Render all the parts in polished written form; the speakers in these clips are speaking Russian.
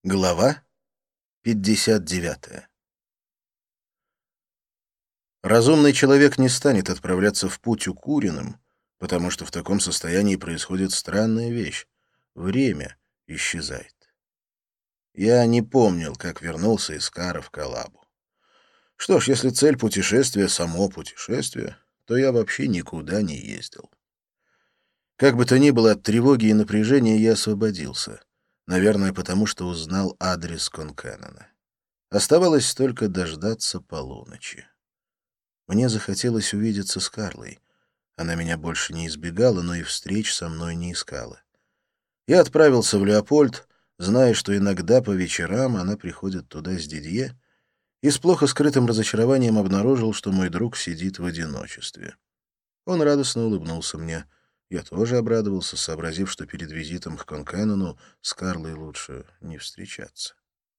Глава 59. Разумный человек не станет отправляться в путь укуренным, потому что в таком состоянии происходит странная вещь. Время исчезает. Я не помнил, как вернулся из Кара в Калабу. Что ж, если цель путешествия — само путешествие, то я вообще никуда не ездил. Как бы то ни было, от тревоги и напряжения я освободился. Наверное, потому что узнал адрес Конкэннона. Оставалось только дождаться полуночи. Мне захотелось увидеться с Карлой. Она меня больше не избегала, но и встреч со мной не искала. Я отправился в Леопольд, зная, что иногда по вечерам она приходит туда с Дидье, и с плохо скрытым разочарованием обнаружил, что мой друг сидит в одиночестве. Он радостно улыбнулся мне. Я тоже обрадовался, сообразив, что перед визитом к Конкэннону с Карлой лучше не встречаться.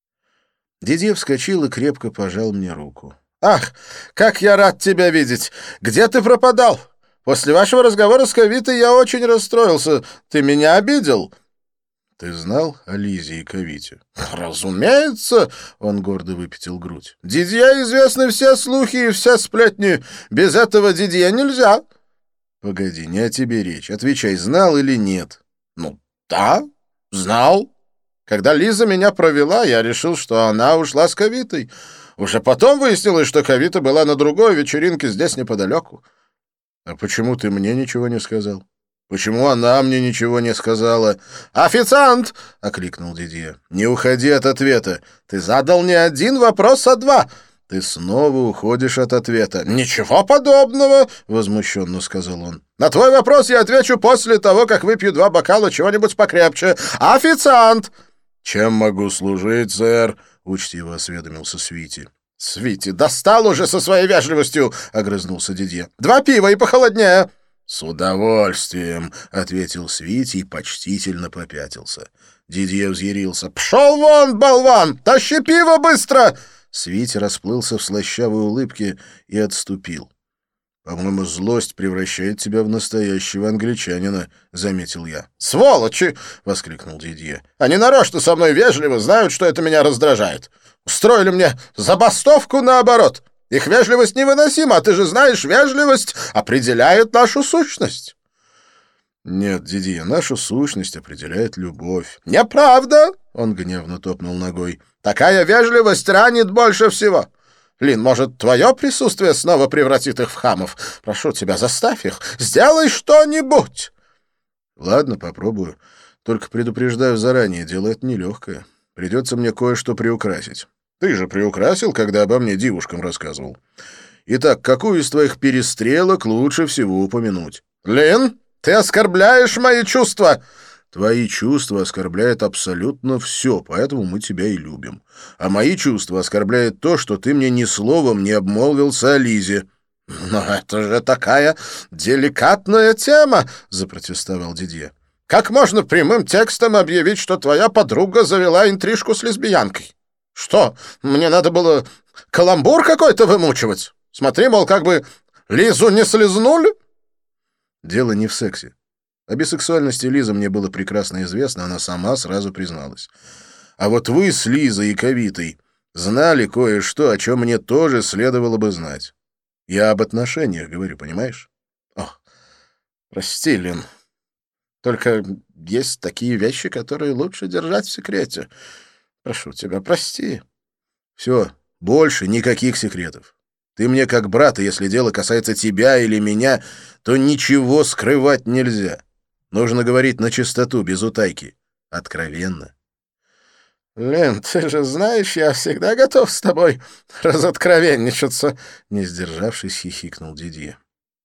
Дидье вскочил и крепко пожал мне руку. «Ах, как я рад тебя видеть! Где ты пропадал? После вашего разговора с Кавитой я очень расстроился. Ты меня обидел?» «Ты знал о Лизе и Кавите?» «Разумеется!» — он гордо выпятил грудь. «Дидье известны все слухи и все сплетни. Без этого Дидье нельзя». «Погоди, не о тебе речь. Отвечай, знал или нет?» «Ну, да, знал. Когда Лиза меня провела, я решил, что она ушла с Кавитой. Уже потом выяснилось, что Кавита была на другой вечеринке здесь неподалеку». «А почему ты мне ничего не сказал? Почему она мне ничего не сказала?» «Официант!» — окликнул Дидье. «Не уходи от ответа. «Ты задал не один вопрос, а два». «Ты снова уходишь от ответа». «Ничего подобного!» — возмущенно сказал он. «На твой вопрос я отвечу после того, как выпью 2 бокала чего-нибудь покрепче. Официант!» «Чем могу служить, сэр?» — учтиво осведомился Свити. «Свити, достал уже со своей вежливостью!» — огрызнулся Дидье. «2 пива и похолоднее!» «С удовольствием!» — ответил Свити и почтительно попятился. Дидье взъярился. «Пшел вон, болван! Тащи пиво быстро!» Свити расплылся в слащавой улыбке и отступил. «По-моему, злость превращает тебя в настоящего англичанина», — заметил я. «Сволочи!» — воскликнул Дидье. «Они нарочно со мной вежливо, знают, что это меня раздражает. Устроили мне забастовку наоборот. Их вежливость невыносима, а ты же знаешь, вежливость определяет нашу сущность». «Нет, Дидье, нашу сущность определяет любовь». «Неправда!» — он гневно топнул ногой. «Такая вежливость ранит больше всего. Лин, может, твое присутствие снова превратит их в хамов? Прошу тебя, заставь их. Сделай что-нибудь!» «Ладно, попробую. Только предупреждаю заранее, дело это нелегкое. Придется мне кое-что приукрасить. Ты же приукрасил, когда обо мне девушкам рассказывал. Итак, какую из твоих перестрелок лучше всего упомянуть?» «Лин, ты оскорбляешь мои чувства!» «Твои чувства оскорбляют абсолютно все, поэтому мы тебя и любим. А мои чувства оскорбляет то, что ты мне ни словом не обмолвился о Лизе». «Но это же такая деликатная тема!» — запротестовал Дидье. «Как можно прямым текстом объявить, что твоя подруга завела интрижку с лесбиянкой? Что, мне надо было каламбур какой-то вымучивать? Смотри, мол, как бы Лизу не слезнули?» Дело не в сексе. О бисексуальности Лизы мне было прекрасно известно, она сама сразу призналась. А вот вы с Лизой и Кавитой знали кое-что, о чем мне тоже следовало бы знать. Я об отношениях говорю, понимаешь? «Ох, прости, Лин. Только есть такие вещи, которые лучше держать в секрете. Прошу тебя, прости». Все, больше никаких секретов. Ты мне как брат, и если дело касается тебя или меня, то ничего скрывать нельзя. Нужно говорить на чистоту, без утайки. Откровенно. «Лин, ты же знаешь, я всегда готов с тобой разоткровенничаться», — не сдержавшись, хихикнул Дидье.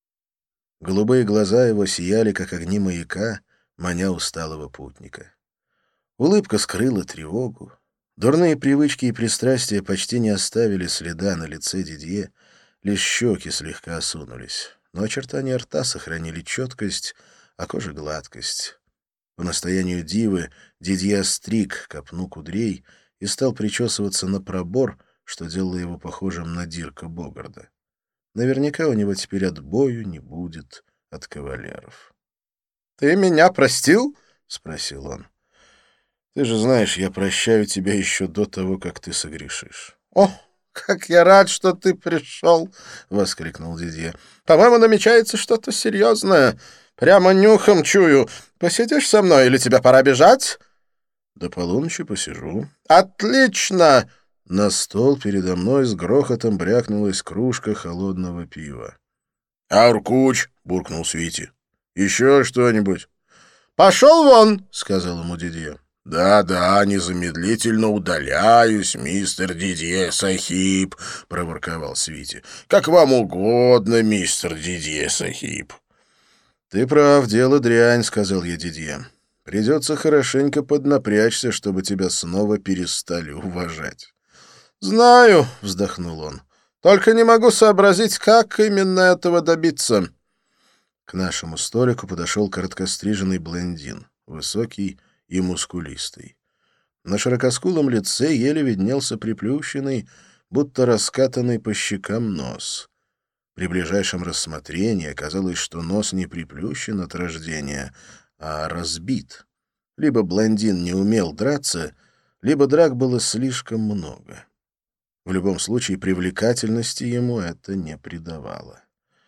Голубые глаза его сияли, как огни маяка, маня усталого путника. Улыбка скрыла тревогу. Дурные привычки и пристрастия почти не оставили следа на лице Дидье, лишь щеки слегка осунулись, но очертания рта сохранили четкость, а кожа — гладкость. По настоянию дивы Дидье стриг копну кудрей и стал причесываться на пробор, что делало его похожим на Дирка Богарда. Наверняка у него теперь отбою не будет от кавалеров. «Ты меня простил?» — спросил он. Ты же знаешь, я прощаю тебя еще до того, как ты согрешишь». «О, как я рад, что ты пришел!» — воскликнул Дидье. «По-моему, намечается что-то серьезное. Прямо нюхом чую. Посидишь со мной или тебе пора бежать?» «До полуночи посижу». «Отлично!» На стол передо мной с грохотом брякнулась кружка холодного пива. «Аркуч!» — буркнул Свити. «Еще что-нибудь?» «Пошел вон!» — сказал ему Дидье. «Да-да, незамедлительно удаляюсь, мистер Дидье Сахиб», — проворковал Свити. «Как вам угодно, мистер Дидье Сахиб». «Ты прав, дело дрянь», — сказал я Дидье. «Придется хорошенько поднапрячься, чтобы тебя снова перестали уважать». «Знаю», — вздохнул он. «Только не могу сообразить, как именно этого добиться». К нашему столику подошел короткостриженный блондин, высокий и мускулистый. На широкоскулом лице еле виднелся приплющенный, будто раскатанный по щекам нос. При ближайшем рассмотрении оказалось, что нос не приплющен от рождения, а разбит. Либо блондин не умел драться, либо драк было слишком много. В любом случае, привлекательности ему это не придавало.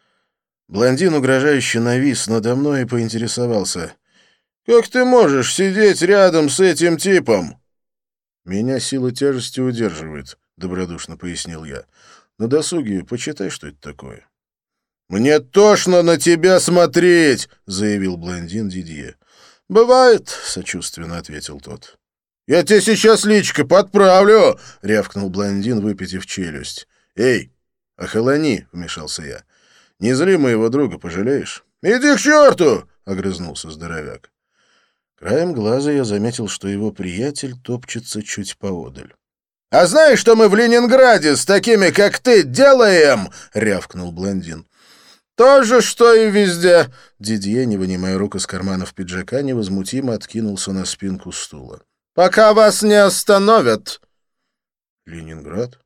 Блондин угрожающе навис надо мной и поинтересовался: «Как ты можешь сидеть рядом с этим типом?» «Меня сила тяжести удерживает», — добродушно пояснил я. «На досуге почитай, что это такое». «Мне тошно на тебя смотреть», — заявил блондин Дидье. «Бывает», — сочувственно ответил тот. «Я тебе сейчас личико подправлю», — рявкнул блондин, выпитив челюсть. «Эй, охолони», — вмешался я. «Не зли моего друга, пожалеешь?» «Иди к черту!» — огрызнулся здоровяк. Краем глаза я заметил, что его приятель топчется чуть поодаль. «А знаешь, что мы в Ленинграде с такими, как ты, делаем?» — рявкнул блондин. «То же, что и везде!» Дидье, не вынимая рук из карманов пиджака, невозмутимо откинулся на спинку стула. «Пока вас не остановят!» «Ленинград?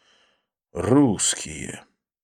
Русские!»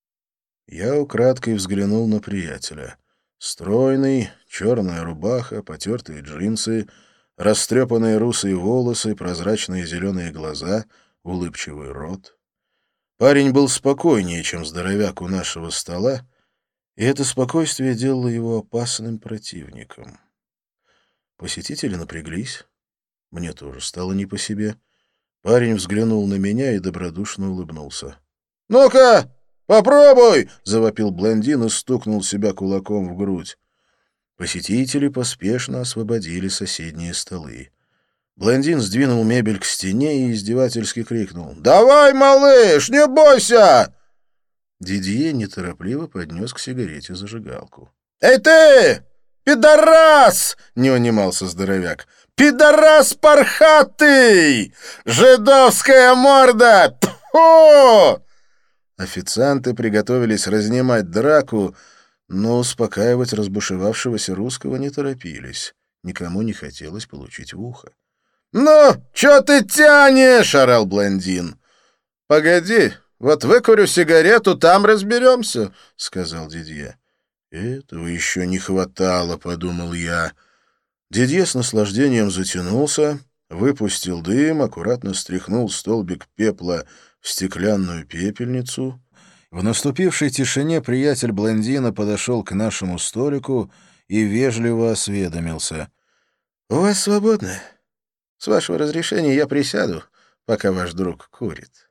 Я украдкой взглянул на приятеля. Стройный, черная рубаха, потертые джинсы, растрепанные русые волосы, прозрачные зеленые глаза, улыбчивый рот. Парень был спокойнее, чем здоровяк у нашего стола, и это спокойствие делало его опасным противником. Посетители напряглись. Мне тоже стало не по себе. Парень взглянул на меня и добродушно улыбнулся. «Ну-ка, попробуй!» — завопил блондин и стукнул себя кулаком в грудь. Посетители поспешно освободили соседние столы. Блондин сдвинул мебель к стене и издевательски крикнул: «Давай, малыш, не бойся!» Дидье неторопливо поднес к сигарете зажигалку. «Эй ты, пидорас!» — не унимался здоровяк. «Пидорас пархатый! Жидовская морда! Тьфу!» Официанты приготовились разнимать драку, но успокаивать разбушевавшегося русского не торопились. Никому не хотелось получить в ухо. «Ну, чё ты тянешь?» — орал блондин. «Погоди, вот выкурю сигарету, там разберемся», — сказал Дидье. «Этого еще не хватало», — подумал я. Дидье с наслаждением затянулся, выпустил дым, аккуратно стряхнул столбик пепла в стеклянную пепельницу. В наступившей тишине приятель блондина подошел к нашему столику и вежливо осведомился: «У вас свободно? С вашего разрешения я присяду, пока ваш друг курит».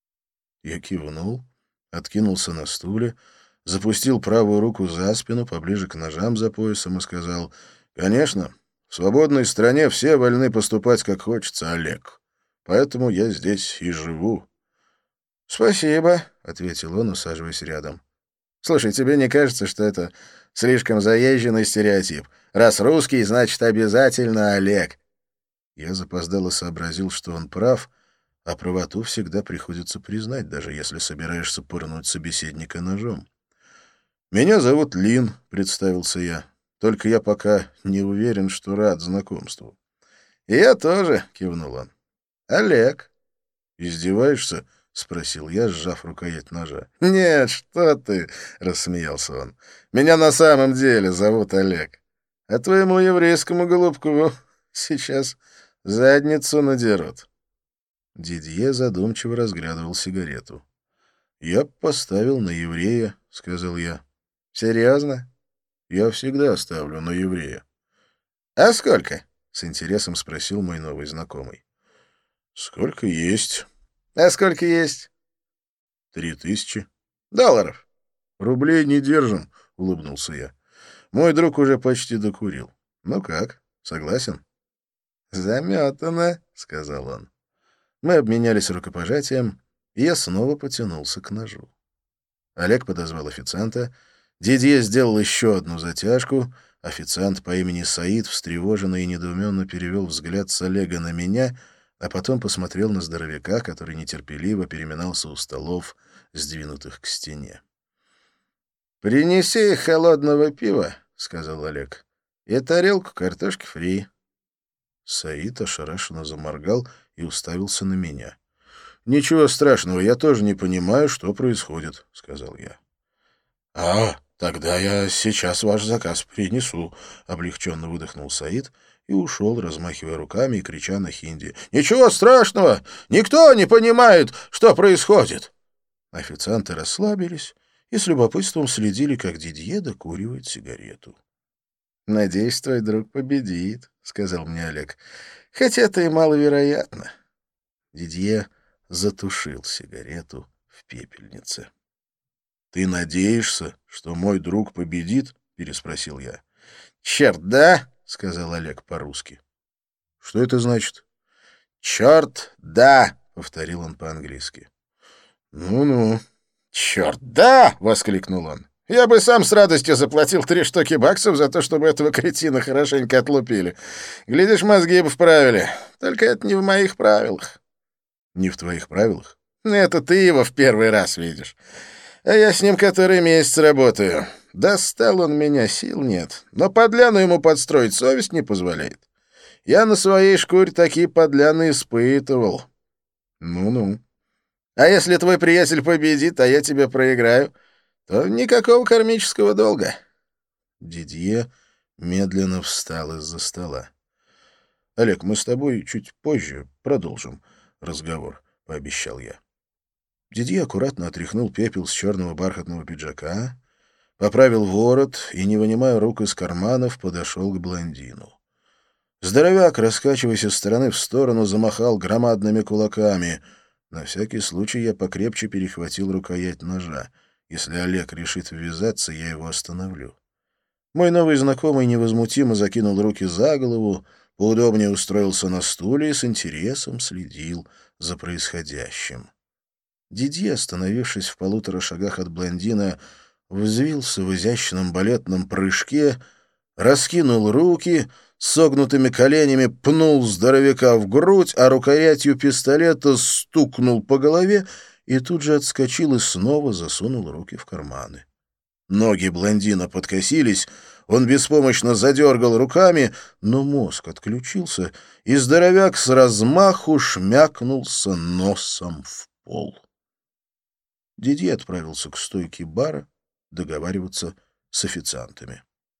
Я кивнул, откинулся на стуле, запустил правую руку за спину, поближе к ножам за поясом и сказал: «Конечно, в свободной стране все вольны поступать, как хочется, Олег. Поэтому я здесь и живу». «Спасибо», — ответил он, усаживаясь рядом. «Слушай, тебе не кажется, что это слишком заезженный стереотип? Раз русский, значит, обязательно Олег». Я запоздало сообразил, что он прав, а правоту всегда приходится признать, даже если собираешься пырнуть собеседника ножом. «Меня зовут Лин», — представился я. «Только я пока не уверен, что рад знакомству». «И я тоже», — кивнул он. «Олег». «Издеваешься?» — спросил я, сжав рукоять ножа. «Нет, что ты!» — рассмеялся он. «Меня на самом деле зовут Олег. А твоему еврейскому голубку сейчас Задницу надерут». Дидье задумчиво разглядывал сигарету. «Я поставил на еврея», — сказал я. «Серьезно?» «Я всегда ставлю на еврея». «А сколько?» — с интересом спросил мой новый знакомый. «Сколько есть». «А сколько есть?» 3000 долларов. «Рублей не держим», — улыбнулся я. Мой друг уже почти докурил. «Ну как, согласен?» «Заметано», — сказал он. Мы обменялись рукопожатием, и я снова потянулся к ножу. Олег подозвал официанта. Дидье сделал еще одну затяжку. Официант по имени Саид встревоженно и недоуменно перевел взгляд с Олега на меня, а потом посмотрел на здоровяка, который нетерпеливо переминался у столов, сдвинутых к стене. «Принеси холодного пива», — сказал Олег, — «и тарелку картошки фри». Саид ошарашенно заморгал и уставился на меня. «Ничего страшного, я тоже не понимаю, что происходит», — сказал я. Тогда я сейчас ваш заказ принесу», — облегченно выдохнул Саид и ушел, размахивая руками и крича на хинди. «Ничего страшного! Никто не понимает, что происходит!» Официанты расслабились и с любопытством следили, как Дидье докуривает сигарету. «Надеюсь, твой друг победит», — сказал мне Олег. «Хотя это и маловероятно». Дидье затушил сигарету в пепельнице. «Ты надеешься, что мой друг победит?» — переспросил я. «Черт, да!» — сказал Олег по-русски. «Что это значит?» «Черт, да!» — повторил он по-английски. «Ну-ну». «Черт, да!» — воскликнул он. «Я бы сам с радостью заплатил 3 штуки баксов за то, чтобы этого кретина хорошенько отлупили. Глядишь, мозги бы вправили. Только это не в моих правилах». «Не в твоих правилах?» «Это ты его в первый раз видишь. А я с ним который месяц работаю. Достал он меня, сил нет. Но подляну ему подстроить совесть не позволяет. Я на своей шкуре такие подляны испытывал». «Ну-ну». «А если твой приятель победит, а я тебя проиграю, то никакого кармического долга». Дидье медленно встал из-за стола. «Олег, мы с тобой чуть позже продолжим разговор», — пообещал я. Дидье аккуратно отряхнул пепел с черного бархатного пиджака, поправил ворот и, не вынимая рук из карманов, подошел к блондину. Здоровяк, раскачиваясь из стороны в сторону, замахал громадными кулаками. На всякий случай я покрепче перехватил рукоять ножа. Если Олег решит ввязаться, я его остановлю. Мой новый знакомый невозмутимо закинул руки за голову, поудобнее устроился на стуле и с интересом следил за происходящим. Дидье, остановившись в 1,5 шагах от блондина, взвился в изящном балетном прыжке, раскинул руки, согнутыми коленями пнул здоровяка в грудь, а рукоятью пистолета стукнул по голове и тут же отскочил и снова засунул руки в карманы. Ноги блондина подкосились, он беспомощно задергал руками, но мозг отключился, и здоровяк с размаху шмякнулся носом в пол. Дидье отправился к стойке бара договариваться с официантами.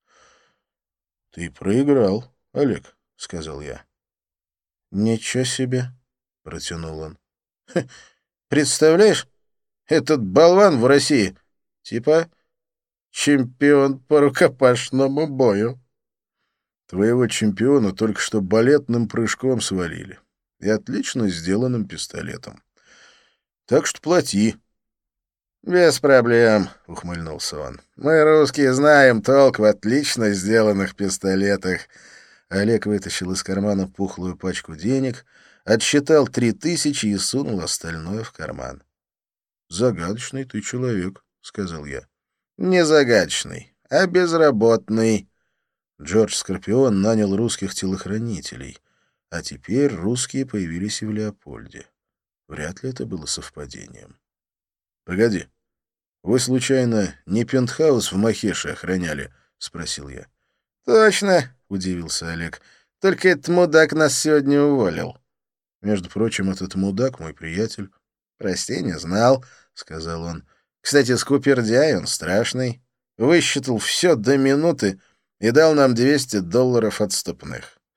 «Ты проиграл, Олег», — сказал я. «Ничего себе», — протянул он. «Представляешь, этот болван в России типа чемпион по рукопашному бою». «Твоего чемпиона только что балетным прыжком свалили и отлично сделанным пистолетом. Так что плати». «Без проблем», — ухмыльнулся он. «Мы, русские, знаем толк в отлично сделанных пистолетах». Олег вытащил из кармана пухлую пачку денег, отсчитал 3000 и сунул остальное в карман. «Загадочный ты человек», — сказал я. «Не загадочный, а безработный». Джордж Скорпион нанял русских телохранителей, а теперь русские появились и в Леопольде. Вряд ли это было совпадением. «Погоди, вы, случайно, не пентхаус в Махеше охраняли?» — спросил я. «Точно», — удивился Олег. «Только этот мудак нас сегодня уволил». «Между прочим, этот мудак мой приятель». «Прости, не знал», — сказал он. «Кстати, скупердяй, он страшный. Высчитал все до минуты и дал нам $200 отступных.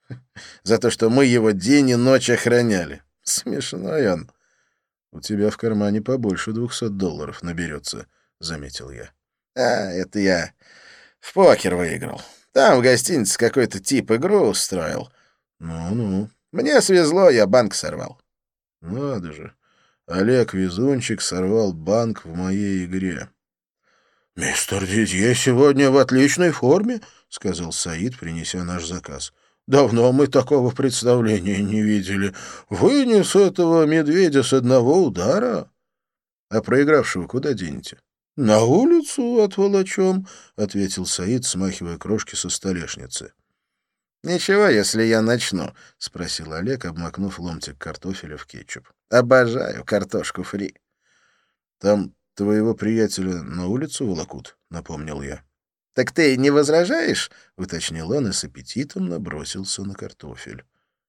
За то, что мы его день и ночь охраняли. Смешной он. У тебя в кармане побольше $200 наберется, — заметил я. Это я в покер выиграл. Там в гостинице какой-то тип игру устроил. Ну-ну. Мне свезло, я банк сорвал. Надо же. Олег Везунчик сорвал банк в моей игре. «Мистер Дидье сегодня в отличной форме», — сказал Саид, принеся наш заказ. «Давно мы такого представления не видели. Вынес этого медведя с одного удара». «А проигравшего куда денете?» «На улицу отволочем», — ответил Саид, смахивая крошки со столешницы. «Ничего, если я начну?» — спросил Олег, обмакнув ломтик картофеля в кетчуп. «Обожаю картошку фри». «Там твоего приятеля на улицу волокут», — напомнил я. «Так ты не возражаешь?» — уточнил он и с аппетитом набросился на картофель.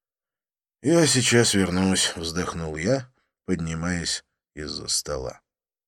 «Я сейчас вернусь», — вздохнул я, поднимаясь из-за стола.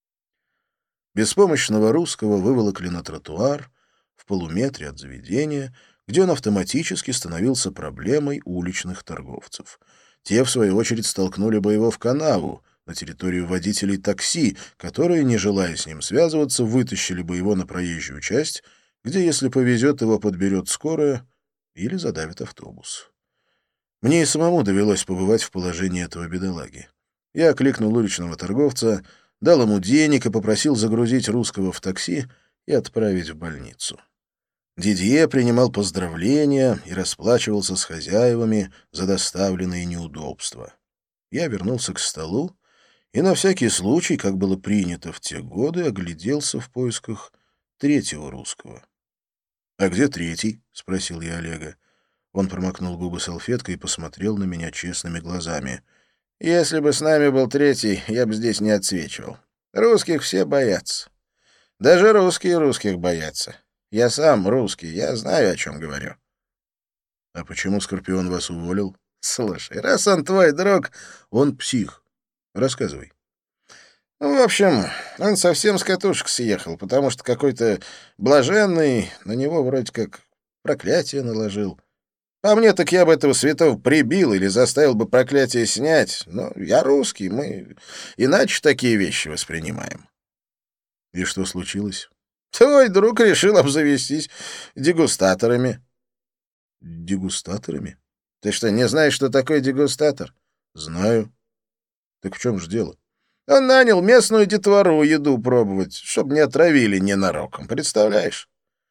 Беспомощного русского выволокли на тротуар в полуметре от заведения, где он автоматически становился проблемой уличных торговцев. Те, в свою очередь, столкнули бы его в канаву, на территорию водителей такси, которые, не желая с ним связываться, вытащили бы его на проезжую часть, где, если повезет, его подберет скорая или задавит автобус. Мне и самому довелось побывать в положении этого бедолаги. Я окликнул уличного торговца, дал ему денег и попросил загрузить русского в такси и отправить в больницу. Дидье принимал поздравления и расплачивался с хозяевами за доставленные неудобства. Я вернулся к столу и на всякий случай, как было принято в те годы, огляделся в поисках третьего русского. «А где третий?» — спросил я Олега. Он промокнул губы салфеткой и посмотрел на меня честными глазами. «Если бы с нами был третий, я бы здесь не отсвечивал. Русских все боятся. Даже русские русских боятся. Я сам русский, я знаю, о чем говорю». «А почему Скорпион вас уволил?» «Слушай, раз он твой друг...» «Он псих. Рассказывай». В общем, он совсем с катушек съехал, потому что какой-то блаженный на него вроде как проклятие наложил. А мне так я бы этого святого прибил или заставил бы проклятие снять. Но я русский, мы иначе такие вещи воспринимаем». «И что случилось?» «Твой друг решил обзавестись дегустаторами». «Дегустаторами?» «Ты что, не знаешь, что такое дегустатор?» «Знаю. Так в чем же дело?» «Он нанял местную детвору еду пробовать, чтобы не отравили ненароком, представляешь?»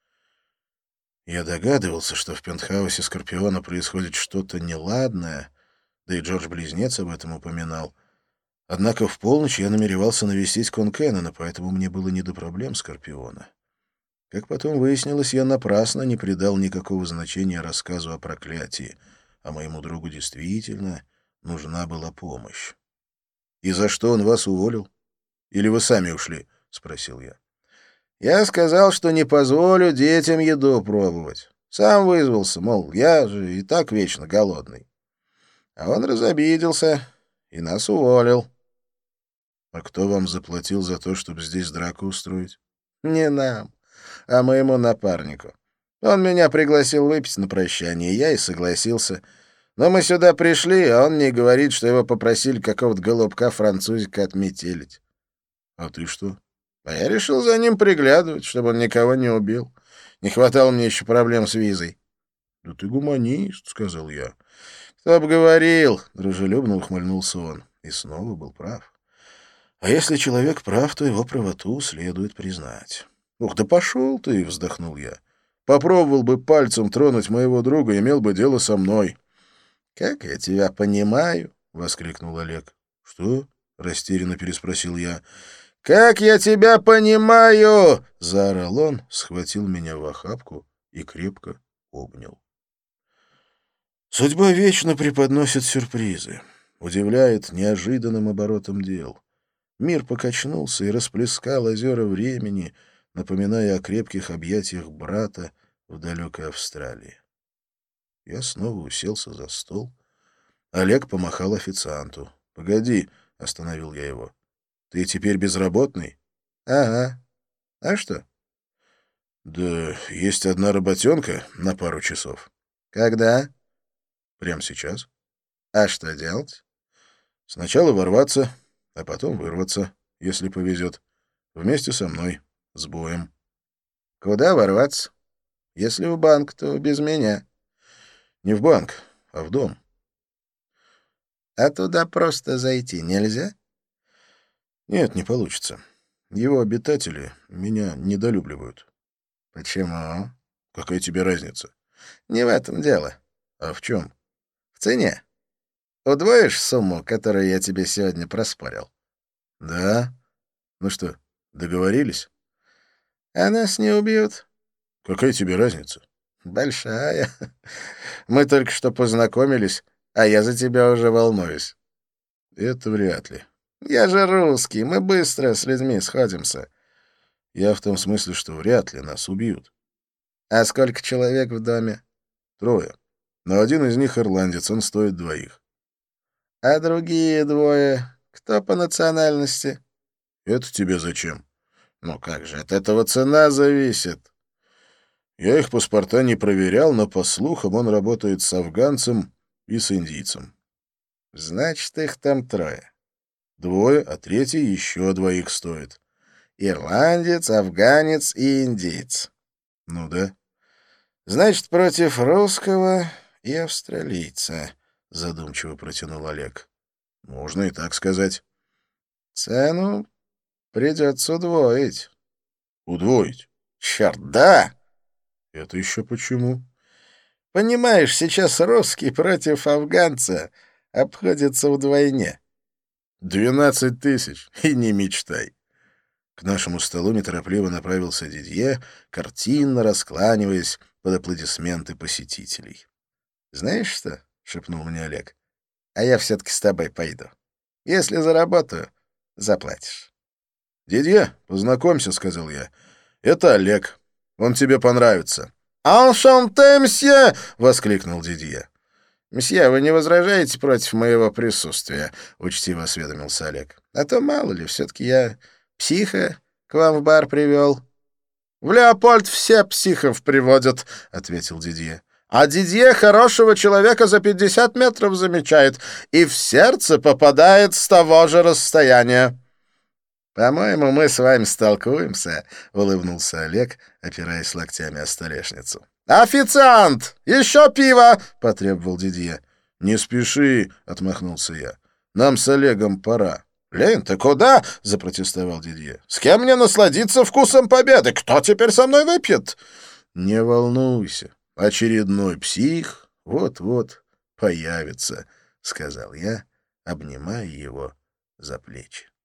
Я догадывался, что в пентхаусе Скорпиона происходит что-то неладное, да и Джордж-близнец об этом упоминал. Однако в полночь я намеревался навестить Конкеннона, поэтому мне было не до проблем Скорпиона. Как потом выяснилось, я напрасно не придал никакого значения рассказу о проклятии, а моему другу действительно нужна была помощь. «И за что он вас уволил? Или вы сами ушли?» — спросил я. «Я сказал, что не позволю детям еду пробовать. Сам вызвался, мол, я же и так вечно голодный. А он разобиделся и нас уволил». «А кто вам заплатил за то, чтобы здесь драку устроить?» «Не нам, а моему напарнику. Он меня пригласил выпить на прощание, я и согласился. Но мы сюда пришли, а он мне говорит, что его попросили какого-то голубка-французика отметелить». «А ты что?» «А я решил за ним приглядывать, чтобы он никого не убил. Не хватало мне еще проблем с визой». «Да ты гуманист», — сказал я. «Кто бы говорил», — дружелюбно ухмыльнулся он. И снова был прав. А если человек прав, то его правоту следует признать. «Ух, да пошел ты!» — вздохнул я. «Попробовал бы пальцем тронуть моего друга, имел бы дело со мной». «Как я тебя понимаю!» — воскликнул Олег. «Что?» — растерянно переспросил я. «Как я тебя понимаю!» — заорал он, схватил меня в охапку и крепко обнял. Судьба вечно преподносит сюрпризы, удивляет неожиданным оборотом дел. Мир покачнулся и расплескал озера времени, напоминая о крепких объятиях брата в далекой Австралии. Я снова уселся за стол. Олег помахал официанту. «Погоди», — остановил я его. «Ты теперь безработный?» «Ага. А что?» «Да есть одна работенка на пару часов». «Когда?» Прямо сейчас. А что делать? Сначала ворваться, а потом вырваться, если повезет. Вместе со мной, с боем. Куда ворваться? Если в банк, то без меня. Не в банк, а в дом. А туда просто зайти нельзя? Нет, не получится. Его обитатели меня недолюбливают. Почему? Какая тебе разница? Не в этом дело. А в чем? В цене. Удвоишь сумму, которую я тебе сегодня проспорил? Да? Ну что, договорились? А нас не убьют. Какая тебе разница? Большая. Мы только что познакомились, а я за тебя уже волнуюсь. Это вряд ли. Я же русский, мы быстро с людьми сходимся. Я в том смысле, что вряд ли нас убьют. А сколько человек в доме? 3. Но один из них ирландец, он стоит 2. А другие 2 кто по национальности? Это тебе зачем? Ну как же, от этого цена зависит. Я их паспорта не проверял, но, по слухам, он работает с афганцем и с индийцем. Значит, их там 3. 2, а 3 еще 2 стоит. Ирландец, афганец и индиец. Ну да. Значит, против русского и австралийца, — задумчиво протянул Олег. — Можно и так сказать. — Цену придется удвоить. — Удвоить? — Черт, да! — Это еще почему? — Понимаешь, сейчас русский против афганца обходится вдвойне. 12 000, и не мечтай. К нашему столу неторопливо направился Дидье, картинно раскланиваясь под аплодисменты посетителей. — Знаешь что? — шепнул мне Олег. — А я все-таки с тобой пойду. Если заработаю, заплатишь. — Дидье, познакомься, — сказал я. — Это Олег. Он тебе понравится. «Аншанте, мсье!» — воскликнул Дидье. «Мсье, вы не возражаете против моего присутствия?» — учтиво осведомился Олег. «А то, мало ли, все-таки я психа к вам в бар привел». «В Леопольд все психов приводят», — ответил Дидье. «А Дидье хорошего человека за 50 метров замечает и в сердце попадает с того же расстояния». «По-моему, мы с вами столкуемся», — улыбнулся Олег, опираясь локтями о столешницу. «Официант! Еще пиво!» — потребовал Дидье. «Не спеши», — отмахнулся я. «Нам с Олегом пора». «Лень, ты куда?» — запротестовал Дидье. «С кем мне насладиться вкусом победы? Кто теперь со мной выпьет?» «Не волнуйся, очередной псих вот-вот появится», — сказал я, обнимая его за плечи.